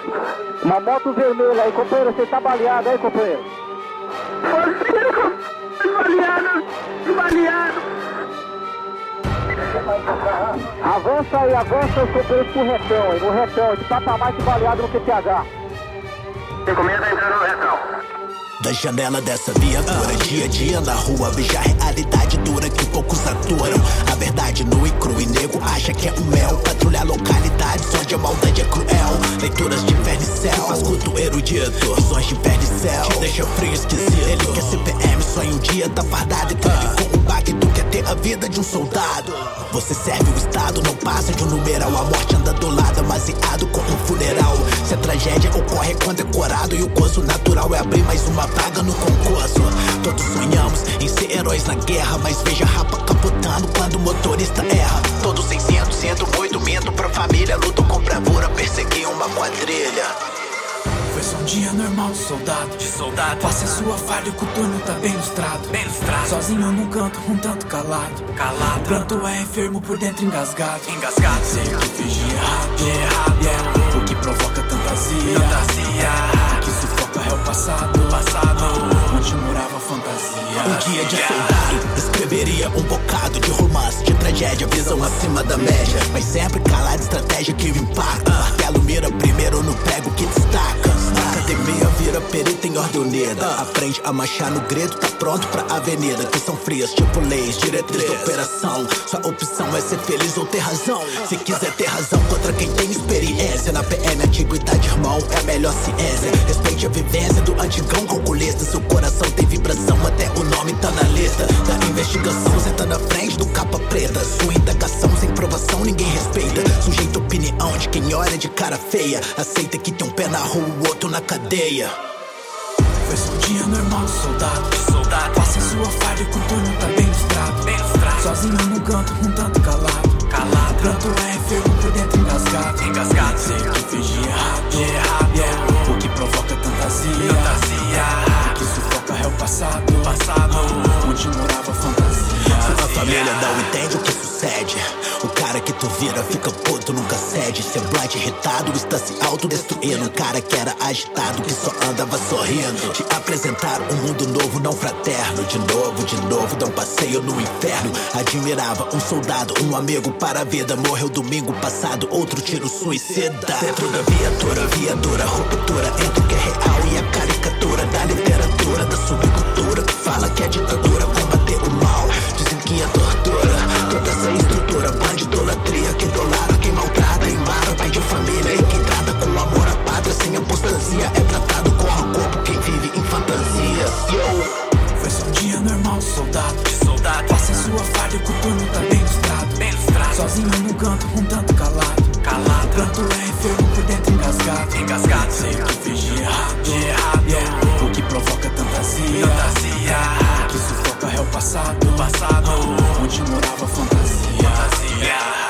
Uma moto vermelha aí, companheiro, você tá baleado aí, companheiro? Baleado. Avança aí, avança os companheiros pro retão aí, no retão, de patamar de baleado no QTH. 56 tá entrando no retão. Da janela dessa viatura, dia a dia na rua, veja a realidade dura que poucos aturam. A verdade nua e crua e nego acha que é um mel. Patrulhar localidades onde a maldade é cruel. Leituras de inferno e céu, vasculto erudito. Visões de inferno e céu, te deixa frio esquisito. Ele quer ser PM, sonha um dia tá fardado. E com um baque, tu quer ter a vida de um soldado. Você serve o estado, não passa de um numeral. A morte anda do lado, amaziado com um funeral. Se a tragédia ocorre é condecorado. E o gozo natural é abrir mais uma vaga no concurso. Todos sonhamos em ser heróis na guerra, mas veja a rapa capotando quando o motorista erra. Todos sem centro, muito minto pra família. Lutam com bravura, perseguir uma quadrilha. Foi só um dia normal de soldado. Passe a sua falha, o coturno tá bem lustrado. Sozinho num canto, um tanto calado. O pranto é enfermo, por dentro engasgado. Sei o que fiz de errado, o que provoca fantasia. O que sufoca é o passado, onde morava a fantasia. Um dia de soldado, escreveria um bocado de romance, de tragédia, visão acima da média. Mas sempre calada, estratégia que impacta. Martelo mira primeiro no prego que destaca. Na academia vira perito em ordem unida. Aprende a marchar no grito, tá pronto pra avenida. Que são frias, tipo leis, diretriz de operação. Sua opção é ser feliz ou ter razão. Se quiser ter razão contra quem tem experiência. Na PM, antiguidade, irmão, é a melhor ciência. Respeite a vivência do antigão calculista. Seu coração tem vibração, até o nome tá na lista da investigação. Senta na frente do capa preta. Sua indagação sem provação ninguém respeita. Sujeita opinião de quem olha de cara feia. Aceita que tem um pé na rua, o outro na cadeia. Foi só um dia normal de soldado. Passe a sua falha, o coturno tá bem lustrado. Sozinho num canto, um tanto calado. O pranto é enfermo, por dentro engasgado. Sei o que fiz de errado, o que provoca fantasia. O que sufoca é o passado, onde morava a fantasia. Sua família não entende o que sucede. O cara que tu vira fica puto, nunca cede. Semblante irritado, está se autodestruindo. Um cara que era agitado, que só andava sorrindo. Te apresentaram um mundo novo, não fraterno. De novo, dá um passeio no inferno. Admirava um soldado, um amigo para a vida. Morreu domingo passado, outro tiro suicida. Dentro da viatura, ruptura entre o que é real e a caricatura da literatura, da subcultura que fala que é ditadura, combater o mal. Dizem que é tortura, toda essa estrutura, bandidolatria que idolara, quem maltrata e mata, pai de família e quem trata com amor a pátria sem apostasia é tratado com rancor por quem vive em fantasias. Foi só um dia normal de soldado. Passe a sua falha, o coturno tá bem lustrado. Sozinho num canto, um tanto calado. O pranto é enfermo, por dentro engasgado. Sei o que fiz de errado, o que provoca fantasia. O que sufoca é o passado, onde morava a fantasia.